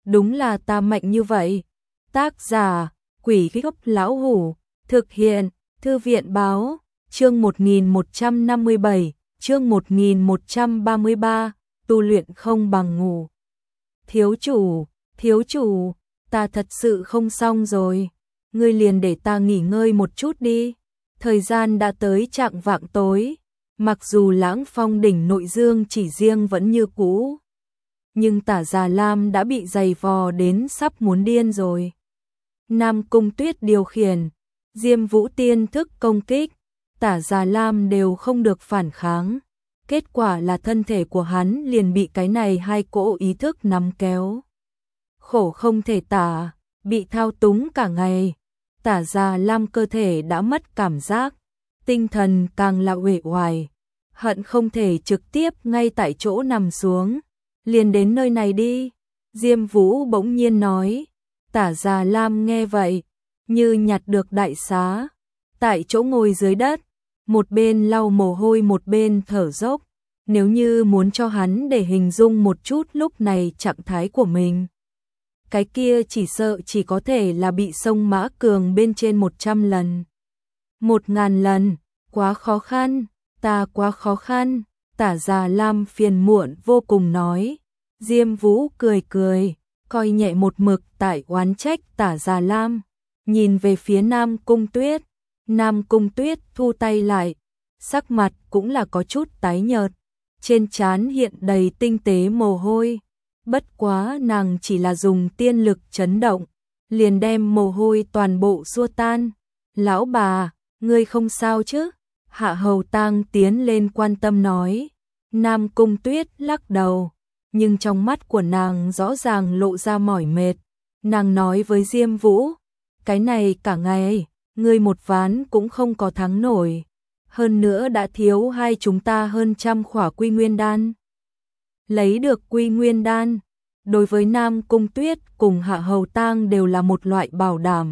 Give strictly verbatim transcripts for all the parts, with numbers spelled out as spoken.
đúng là ta mạnh như vậy. Tác giả, Quỷ Gốc Lão Hủ, thực hiện, Thư viện Báo, chương một nghìn một trăm năm mươi bảy, chương một nghìn một trăm ba mươi ba, tu luyện không bằng ngủ. Thiếu chủ, thiếu chủ, ta thật sự không xong rồi, ngươi liền để ta nghỉ ngơi một chút đi. Thời gian đã tới chạng vạng tối, mặc dù Lãng Phong đỉnh nội dương chỉ riêng vẫn như cũ, nhưng Tả Già Lam đã bị giày vò đến sắp muốn điên rồi. Nam Cung Tuyết điều khiển, Diêm Vũ tiên thức công kích, Tả Già Lam đều không được phản kháng. Kết quả là thân thể của hắn liền bị cái này hai cỗ ý thức nắm kéo. Khổ không thể tả, bị thao túng cả ngày. Tả Già Lam cơ thể đã mất cảm giác, tinh thần càng là uể oải, hận không thể trực tiếp ngay tại chỗ nằm xuống. Liền đến nơi này đi, Diêm Vũ bỗng nhiên nói. Tả Già Lam nghe vậy, như nhặt được đại xá, tại chỗ ngồi dưới đất, một bên lau mồ hôi một bên thở dốc. Nếu như muốn cho hắn để hình dung một chút lúc này trạng thái của mình, cái kia chỉ sợ chỉ có thể là bị sông Mã Cường bên trên một trăm lần. Một ngàn lần, quá khó khăn, ta quá khó khăn, Tả Già Lam phiền muộn vô cùng nói. Diêm Vũ cười cười, coi nhẹ một mực tại oán trách Tả Già Lam, nhìn về phía Nam Cung Tuyết. Nam Cung Tuyết thu tay lại, sắc mặt cũng là có chút tái nhợt, trên trán hiện đầy tinh tế mồ hôi. Bất quá nàng chỉ là dùng tiên lực chấn động, liền đem mồ hôi toàn bộ xua tan. Lão bà, ngươi không sao chứ? Hạ Hầu Tang tiến lên quan tâm nói. Nam Cung Tuyết lắc đầu, nhưng trong mắt của nàng rõ ràng lộ ra mỏi mệt. Nàng nói với Diêm Vũ, cái này cả ngày, ngươi một ván cũng không có thắng nổi. Hơn nữa đã thiếu hai chúng ta hơn trăm khỏa Quy Nguyên Đan. Lấy được Quy Nguyên Đan, đối với Nam Cung Tuyết cùng Hạ Hầu Tang đều là một loại bảo đảm.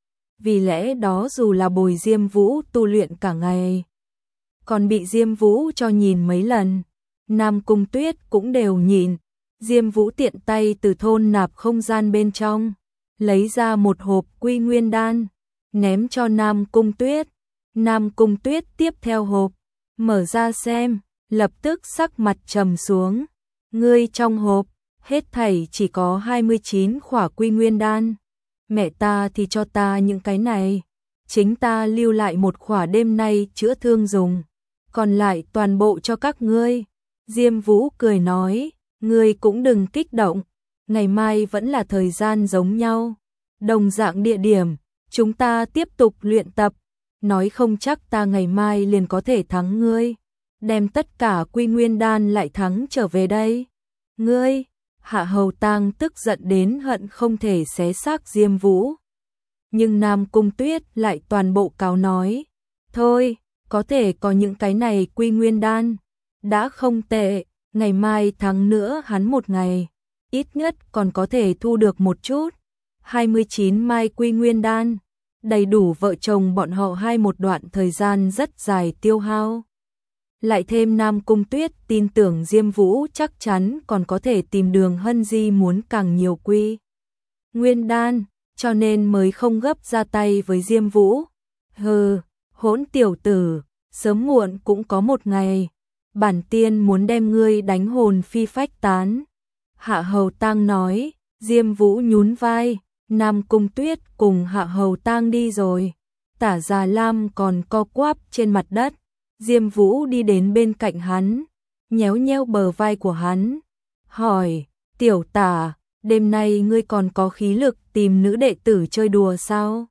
Vì lẽ đó dù là bồi Diêm Vũ tu luyện cả ngày, còn bị Diêm Vũ cho nhìn mấy lần, Nam Cung Tuyết cũng đều nhìn. Diêm Vũ tiện tay từ thôn nạp không gian bên trong, lấy ra một hộp Quy Nguyên Đan, ném cho Nam Cung Tuyết. Nam Cung Tuyết tiếp theo hộp, mở ra xem, lập tức sắc mặt trầm xuống. Ngươi trong hộp, hết thảy chỉ có hai mươi chín khỏa Quy Nguyên Đan. Mẹ ta thì cho ta những cái này, chính ta lưu lại một khỏa đêm nay chữa thương dùng, còn lại toàn bộ cho các ngươi. Diêm Vũ cười nói, ngươi cũng đừng kích động, ngày mai vẫn là thời gian giống nhau, đồng dạng địa điểm, chúng ta tiếp tục luyện tập. Nói không chắc ta ngày mai liền có thể thắng ngươi, đem tất cả Quy Nguyên Đan lại thắng trở về đây. Ngươi, Hạ Hầu Tang tức giận đến hận không thể xé xác Diêm Vũ. Nhưng Nam Cung Tuyết lại toàn bộ cáo nói, thôi, có thể có những cái này Quy Nguyên Đan, đã không tệ, ngày mai thắng nữa hắn một ngày, ít nhất còn có thể thu được một chút. hai mươi chín mai Quy Nguyên Đan, đầy đủ vợ chồng bọn họ hai một đoạn thời gian rất dài tiêu hao. Lại thêm Nam Cung Tuyết tin tưởng Diêm Vũ chắc chắn còn có thể tìm đường hân di muốn càng nhiều Quy Nguyên Đan, cho nên mới không gấp ra tay với Diêm Vũ. Hừ, hỗn tiểu tử, sớm muộn cũng có một ngày, bản tiên muốn đem ngươi đánh hồn phi phách tán. Hạ Hầu Tang nói. Diêm Vũ nhún vai, Nam Cung Tuyết cùng Hạ Hầu Tang đi rồi. Tả Già Lam còn co quắp trên mặt đất. Diêm Vũ đi đến bên cạnh hắn, nhéo nhéo bờ vai của hắn, hỏi, tiểu Tả, đêm nay ngươi còn có khí lực tìm nữ đệ tử chơi đùa sao?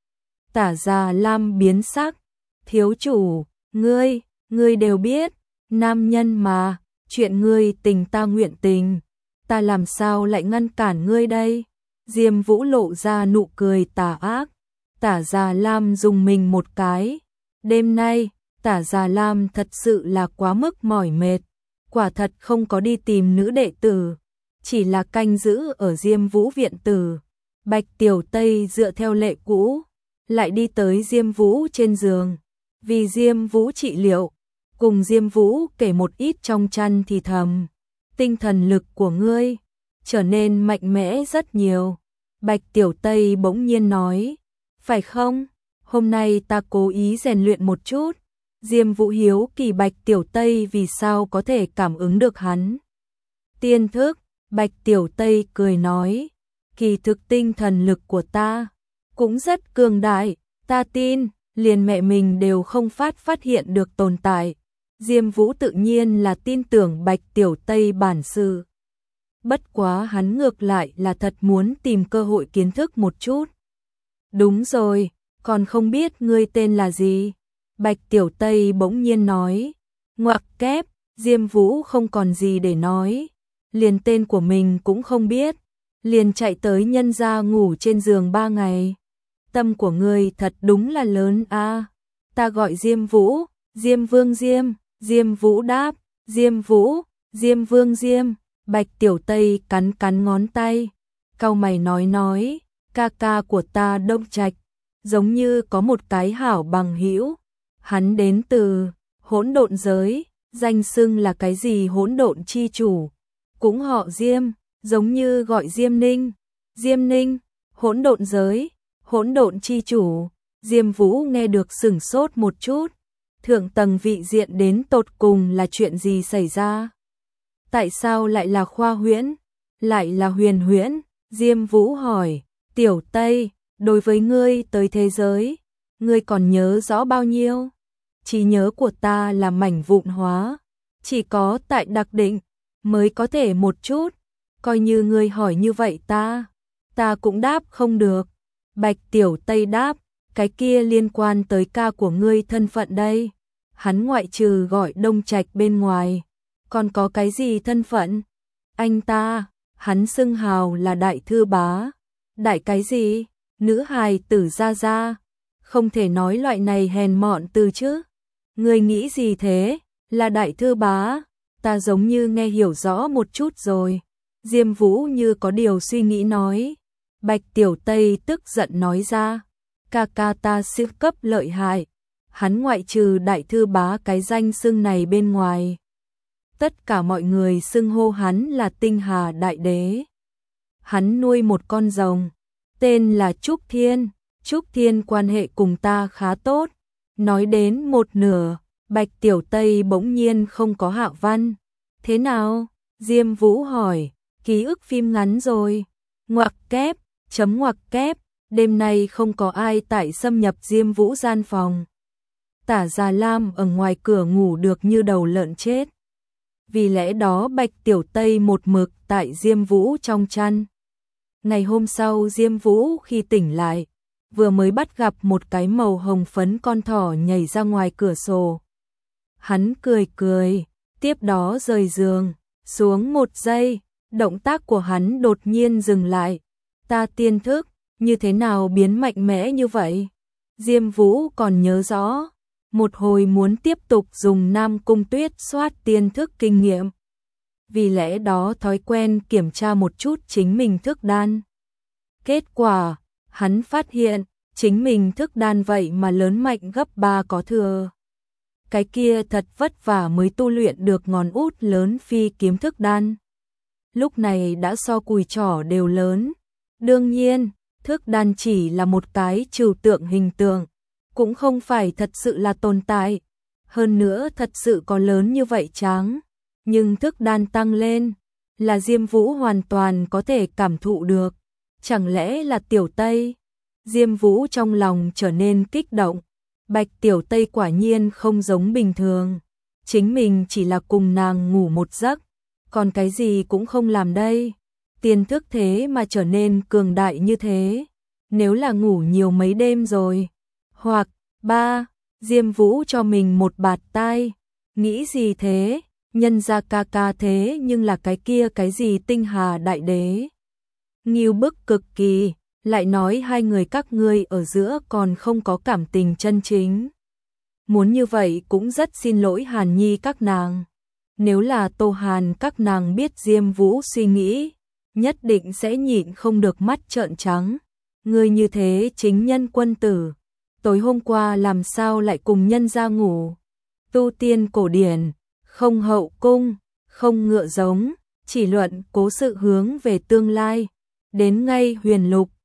Tả Già Lam biến sắc, thiếu chủ, ngươi, ngươi đều biết, nam nhân mà, chuyện ngươi tình ta nguyện tình, ta làm sao lại ngăn cản ngươi đây? Diêm Vũ lộ ra nụ cười tà ác. Tả Già Lam dùng mình một cái. Đêm nay, Tả Già Lam thật sự là quá mức mỏi mệt, quả thật không có đi tìm nữ đệ tử, chỉ là canh giữ ở Diêm Vũ viện tử. Bạch Tiểu Tây dựa theo lệ cũ, lại đi tới Diêm Vũ trên giường, vì Diêm Vũ trị liệu, cùng Diêm Vũ kể một ít trong chăn thì thầm, tinh thần lực của ngươi trở nên mạnh mẽ rất nhiều. Bạch Tiểu Tây bỗng nhiên nói, phải không? Hôm nay ta cố ý rèn luyện một chút. Diêm Vũ hiếu kỳ Bạch Tiểu Tây vì sao có thể cảm ứng được hắn tiên thức. Bạch Tiểu Tây cười nói, kỳ thực tinh thần lực của ta cũng rất cường đại, ta tin, liền mẹ mình đều không phát phát hiện được tồn tại. Diêm Vũ tự nhiên là tin tưởng Bạch Tiểu Tây bản sự. Bất quá hắn ngược lại là thật muốn tìm cơ hội kiến thức một chút. Đúng rồi, còn không biết ngươi tên là gì? Bạch Tiểu Tây bỗng nhiên nói. Ngoặc kép, Diêm Vũ không còn gì để nói. Liền tên của mình cũng không biết. Liền chạy tới nhân gia ngủ trên giường ba ngày. Tâm của ngươi thật đúng là lớn a. À, ta gọi Diêm Vũ, Diêm Vương Diêm. Diêm Vũ đáp, Diêm Vũ, Diêm Vương Diêm. Bạch Tiểu Tây cắn cắn ngón tay, cau mày nói nói, ca ca của ta Đông Trạch, giống như có một cái hảo bằng hữu, hắn đến từ hỗn độn giới, danh xưng là cái gì hỗn độn chi chủ, cũng họ Diêm, giống như gọi Diêm Ninh, Diêm Ninh, hỗn độn giới, hỗn độn chi chủ. Diêm Vũ nghe được sửng sốt một chút, thượng tầng vị diện đến tột cùng là chuyện gì xảy ra? Tại sao lại là khoa huyễn, lại là huyền huyễn? Diêm Vũ hỏi, Tiểu Tây, đối với ngươi tới thế giới, ngươi còn nhớ rõ bao nhiêu? Trí nhớ của ta là mảnh vụn hóa, chỉ có tại đặc định mới có thể một chút, coi như ngươi hỏi như vậy ta, ta cũng đáp không được. Bạch Tiểu Tây đáp, cái kia liên quan tới ca của ngươi thân phận đây, hắn ngoại trừ gọi Đông Trạch bên ngoài, còn có cái gì thân phận? Anh ta, hắn xưng hào là đại thư bá. Đại cái gì? Nữ hài tử ra ra. Không thể nói loại này hèn mọn từ chứ. Người nghĩ gì thế? Là đại thư bá. Ta giống như nghe hiểu rõ một chút rồi. Diêm Vũ như có điều suy nghĩ nói. Bạch Tiểu Tây tức giận nói ra. Ca ca ta siêu cấp lợi hại. Hắn ngoại trừ đại thư bá cái danh xưng này bên ngoài. Tất cả mọi người xưng hô hắn là Tinh Hà Đại Đế. Hắn nuôi một con rồng, tên là Trúc Thiên. Trúc Thiên quan hệ cùng ta khá tốt. Nói đến một nửa, Bạch Tiểu Tây bỗng nhiên không có hạ văn. Thế nào? Diêm Vũ hỏi, ký ức phim ngắn rồi. Ngoặc kép, chấm ngoặc kép, đêm nay không có ai tại xâm nhập Diêm Vũ gian phòng. Tả Già Lam ở ngoài cửa ngủ được như đầu lợn chết. Vì lẽ đó Bạch Tiểu Tây một mực tại Diêm Vũ trong chăn. Ngày hôm sau Diêm Vũ khi tỉnh lại, vừa mới bắt gặp một cái màu hồng phấn con thỏ nhảy ra ngoài cửa sổ. Hắn cười cười, tiếp đó rời giường, xuống một giây, động tác của hắn đột nhiên dừng lại. Ta tiên thức, như thế nào biến mạnh mẽ như vậy? Diêm Vũ còn nhớ rõ. Một hồi muốn tiếp tục dùng Nam Cung Tuyết soát tiên thức kinh nghiệm. Vì lẽ đó thói quen kiểm tra một chút chính mình thức đan. Kết quả, hắn phát hiện, chính mình thức đan vậy mà lớn mạnh gấp ba có thừa. Cái kia thật vất vả mới tu luyện được ngón út lớn phi kiếm thức đan. Lúc này đã so cùi trỏ đều lớn. Đương nhiên, thức đan chỉ là một cái trừu tượng hình tượng. Cũng không phải thật sự là tồn tại, hơn nữa thật sự có lớn như vậy tráng, nhưng thức đan tăng lên, là Diêm Vũ hoàn toàn có thể cảm thụ được, chẳng lẽ là Tiểu Tây? Diêm Vũ trong lòng trở nên kích động, Bạch Tiểu Tây quả nhiên không giống bình thường, chính mình chỉ là cùng nàng ngủ một giấc, còn cái gì cũng không làm đây, tiên thức thế mà trở nên cường đại như thế, nếu là ngủ nhiều mấy đêm rồi. Hoặc, ba, Diêm Vũ cho mình một bạt tai, nghĩ gì thế, nhân ra ca ca thế nhưng là cái kia cái gì Tinh Hà Đại Đế. Ngưu bức cực kỳ, lại nói hai người các ngươi ở giữa còn không có cảm tình chân chính. Muốn như vậy cũng rất xin lỗi Hàn Nhi các nàng. Nếu là Tô Hàn các nàng biết Diêm Vũ suy nghĩ, nhất định sẽ nhịn không được mắt trợn trắng. Ngươi như thế chính nhân quân tử. Tối hôm qua làm sao lại cùng nhân gia ngủ? Tu tiên cổ điển, không hậu cung, không ngựa giống, chỉ luận cố sự hướng về tương lai. Đến ngay huyền lục,